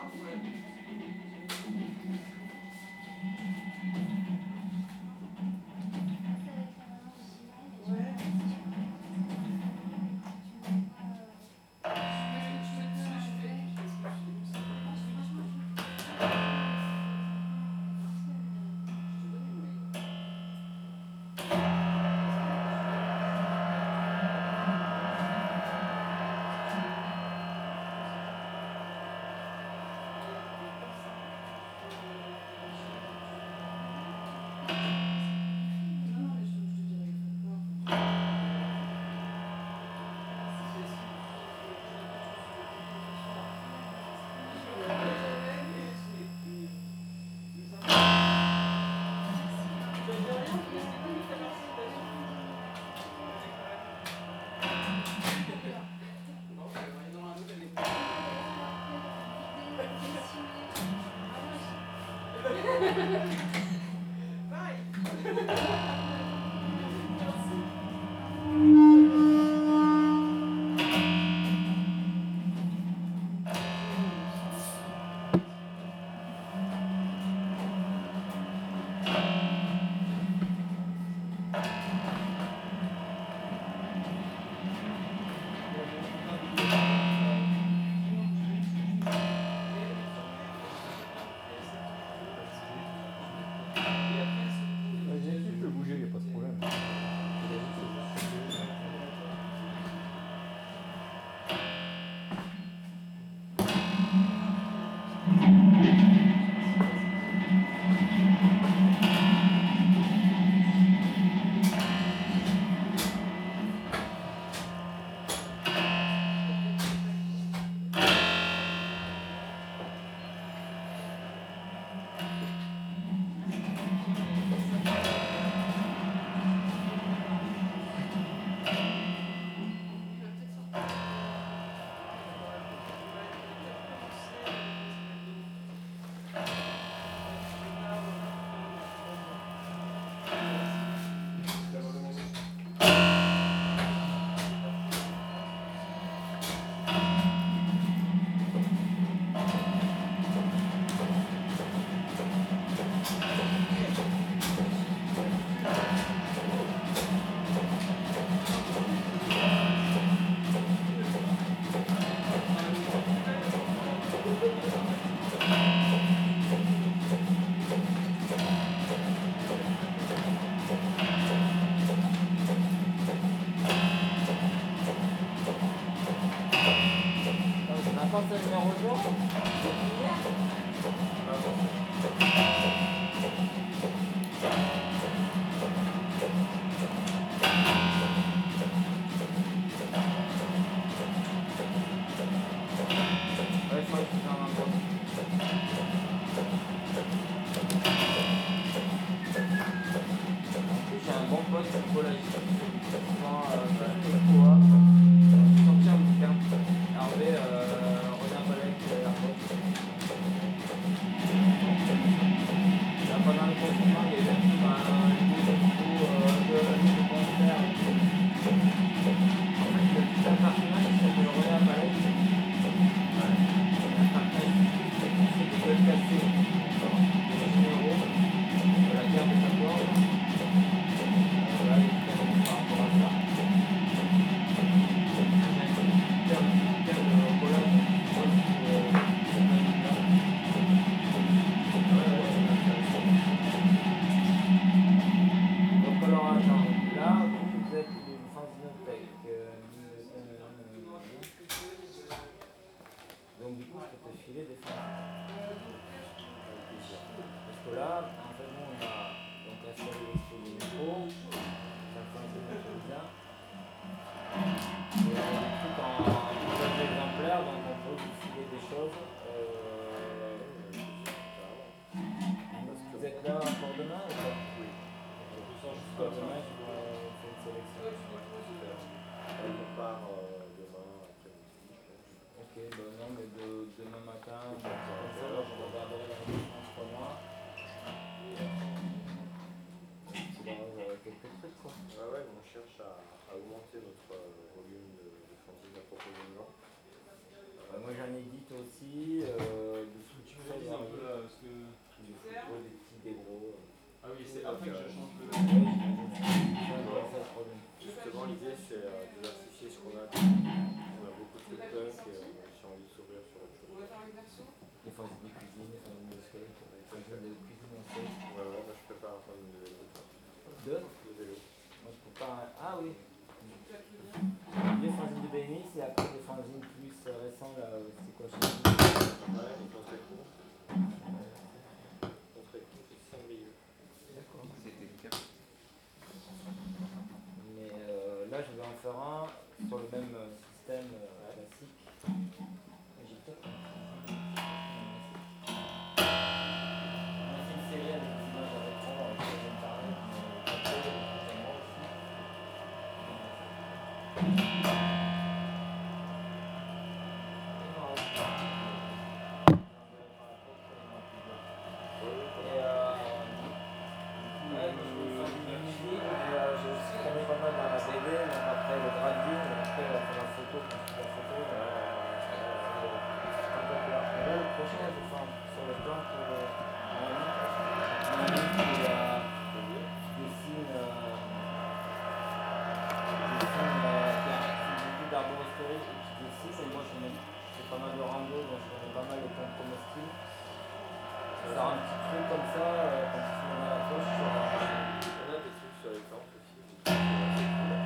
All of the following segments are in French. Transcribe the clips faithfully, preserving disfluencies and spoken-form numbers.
Moi j'en édite aussi, euh, de fanzines de cuisine, des fanzines de skate, des fanzines de cuisine en skate. Ouais, ouais, moi je prépare un fanzine de vélo. De De vélo. Moi je prépare un... Ah oui. Les fanzines de B M X et après des fanzines plus récents là, c'est quoi je sais plus. Ouais, les plans très courts. Les plans très courts, c'est Saint-Brieuc. D'accord. C'était le cas. Mais euh, là je vais en faire un sur le même système euh, classique. J'ai peut-être une série avec des images à l'écran avec des internet, mais après, pour moi aussi. Et euh, ouais, je vais faire du musique, mais euh, j'ai aussi traîné pas mal dans la B D, même après le branding, et après euh, faire la photo, quand je fais la photo. Euh, c'est un peu là. Et là, le prochain, je vais faire sur le plan pour euh, mon ami, mon ami qui, euh, qui dessine, euh, qui dessine, euh, qui a qui fait beaucoup d'arboristerie et qui dessine, et moi je fais, je fais pas mal de rando, donc je connais pas mal les plantes comestibles. Faire un petit truc comme ça, euh, quand tu mets dans la poche sur un... On a des trucs sur les plantes aussi. C'est assez cool.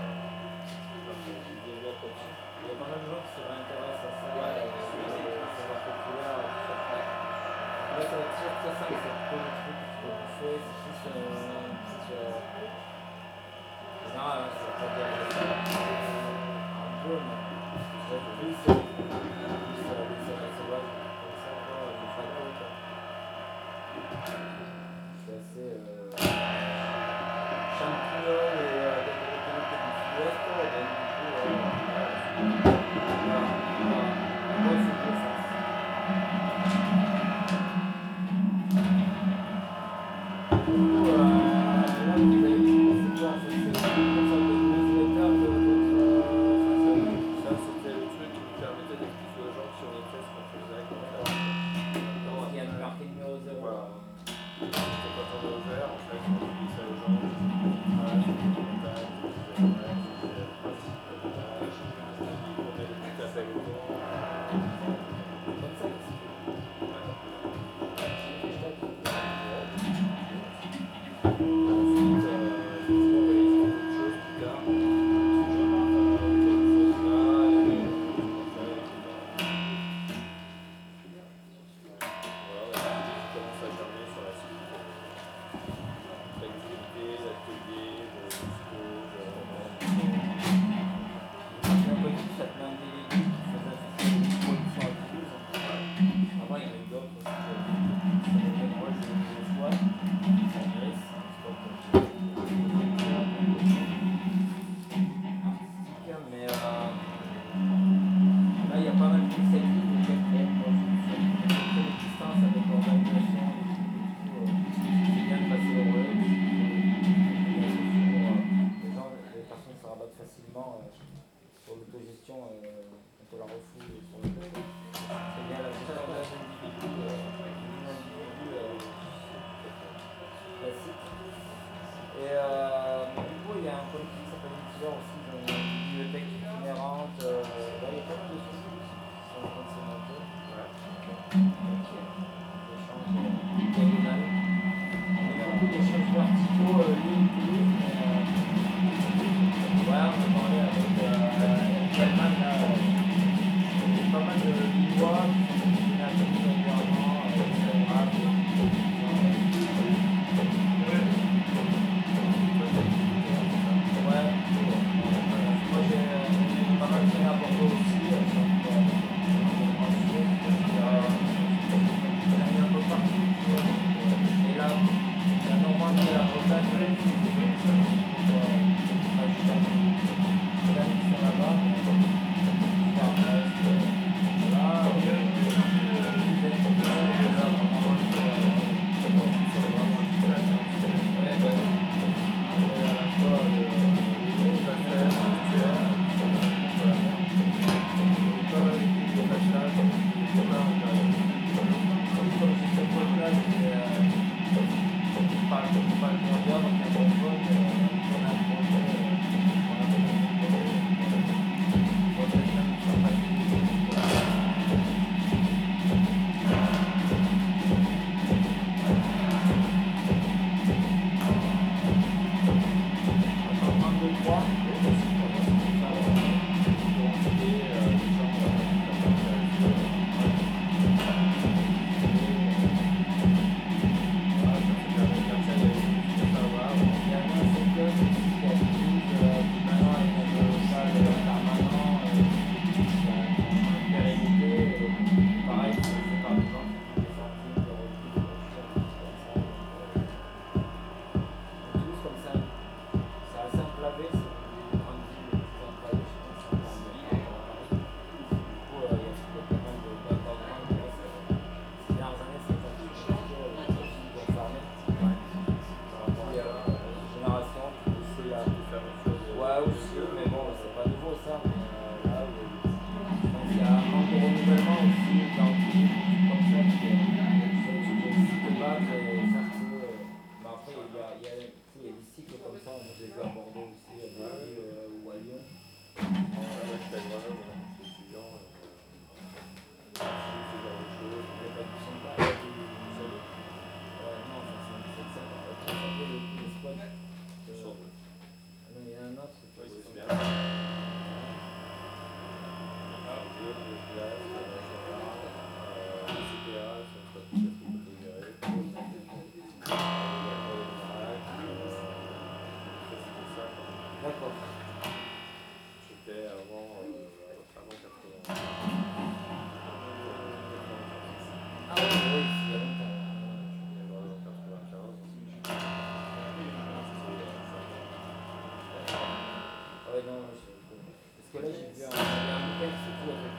Il y a pas mal de gens qui se réintéressent à ça, ouais, et euh, ça va populaire. Là, ça va être toujours très simple, c'est plutôt des trucs que tu peux bouffer, c'est plus euh, un truc... Euh... Non, hein, ça va pas dire un peu, mais ça va être plus, euh, plus euh, des sauvages sauvages, comme ça, quoi, des fractaux, quoi. C'est assez... Euh... champignons et euh, des localités du sud-ouest, quoi, et donc du coup... Euh... Voilà, voilà. Moi, il faut que je le fasse. Du coup, euh, là, vous avez dit, c'est quoi en fait? C'est une sorte de newsletter de votre euh, Ça, c'était le truc qui nous permettait d'expliquer aux gens qui on était, ce qu'on faisait, comment ça façon. Maintenant, Il y a le marqué numéro zéro. voilà. C'était quand on est ouvert, en fait, on dit ça aux gens, on passe, on contacte, on dit ouais, c'est le principe de l'âge, on met des petits appels aux gens. Comme ça, c'est Ensuite, euh, effectivement, on va essayer d'autres choses plus tard. facilement euh, sur l'autogestion euh, quand on la refoule sur le côté. C'est bien la gestion d'un individu, euh, d'un individu euh, classique. Et euh, du coup, il y a un collectif qui s'appelle Multivers aussi, ils ont une bibliothèque itinérante. Euh, là, il y a pas mal de choses qui sont en train de se monter. Ouais. Donc, euh, échanges euh, diagonales. Il y a beaucoup d'échanges verticaux, euh, ligne to ligne. Ouais, on a parlé avec euh, Kalman, là, il y a pas mal de bois qui sont destinés à communiquer environnement, Instagram, ouais,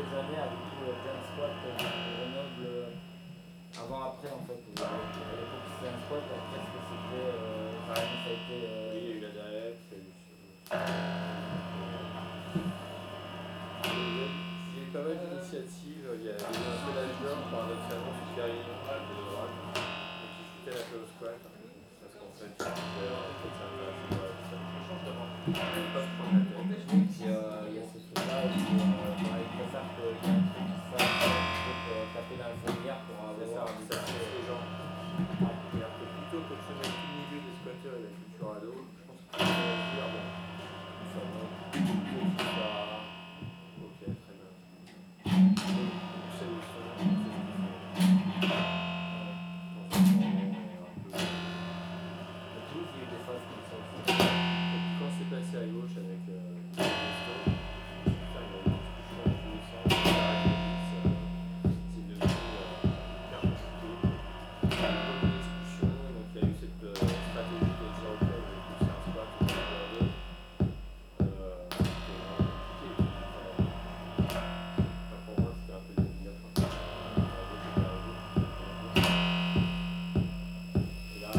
quelques années avec du coup, plein de squats de Grenoble euh, avant-après en fait. À l'époque c'était un squat, après ce que c'était, euh, carrément ça a été. Euh, Oui, il y a eu la D R F, il y a eu. Il y a eu pas mal d'initiatives, il y a eu un peu l'âge d'or paradoxalement super innovant de droite, qui foutait la au squat, parce qu'en fait, ça intéressait pas à ça. Pas se prendre la tête. Et puis euh, il y a ce truc-là où euh, bah, il préfère qu'il y ait un truc qui se fasse plutôt que taper dans la fourmilière pour C'est ça, avoir ça pousse les gens. C'est-à-dire que plutôt que de se mettre tout le milieu des squatteurs et la culture à dos, je pense qu'il faut se dire, bon, nous sommes là, ok, très bien. On sait où ils sont, on sait ce qu'ils font. Dans un moment un peu. Et tout, il y a eu des phases comme ça aussi. Et puis quand c'est passé à gauche avec euh, les Stone, putain, il y a eu une discussion dans tous les sens, c'est devenu euh, hyper compliqué. Il y a eu une bonne discussion, donc il y a eu cette euh, stratégie de dire ok, je vais pousser un squat ou un squat deux. Euh, c'était vraiment compliqué. Enfin, pour moi, c'était un peu délicat. Enfin, et là,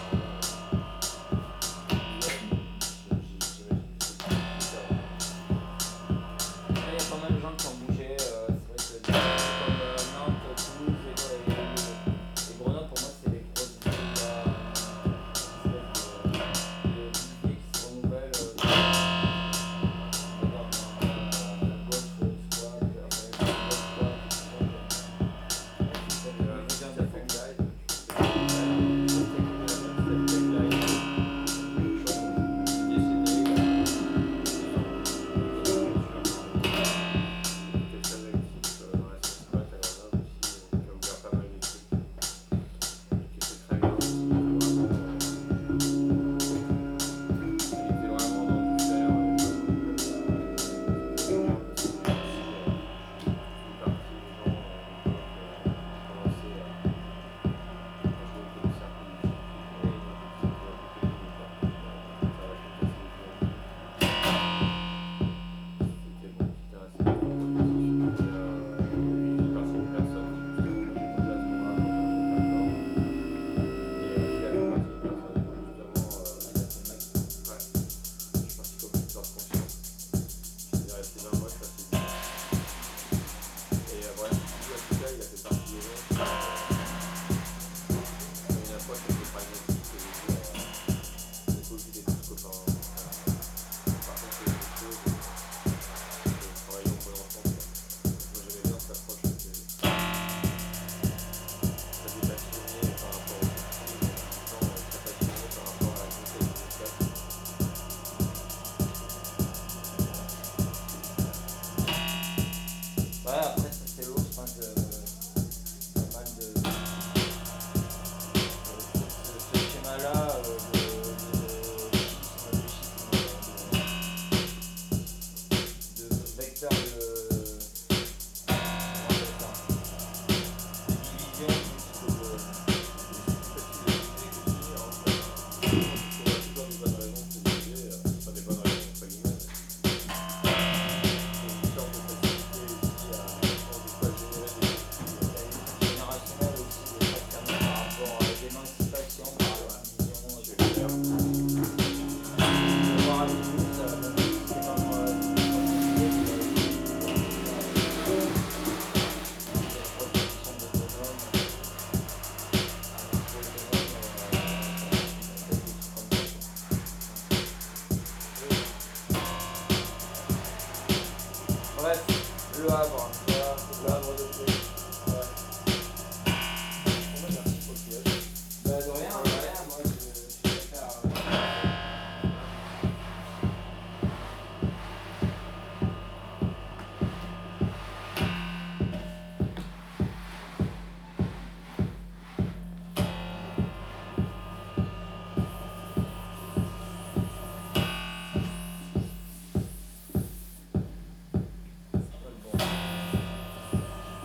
Après, il y a pas mal de gens qui ont bougé. Euh, c'est vrai que des villes comme euh, Nantes, Toulouse et, et, et Grenoble, pour moi, c'est les grosses villes. Il y a une espèce de, de villes qui se renouvellent. Euh, on va dire dans la gauche squat, après la gauche squat, et tout ça. C'est une vision de forme. Ouais, après, ça c'est l'autre, je pense, euh, pas mal de. Ce, ce, ce schéma-là euh, de, de, de schisme, de, de, de vecteur de. Comment on appelle ça, de division plutôt que de. Générationnel aussi, de traitement par rapport à l'émancipation, par la vision de voir avec nous, ça va même c'est même bref, le Havre, voilà, le Havre de paix. Ouais. Bah de rien, de rien, moi je, je préfère. Euh... Bon.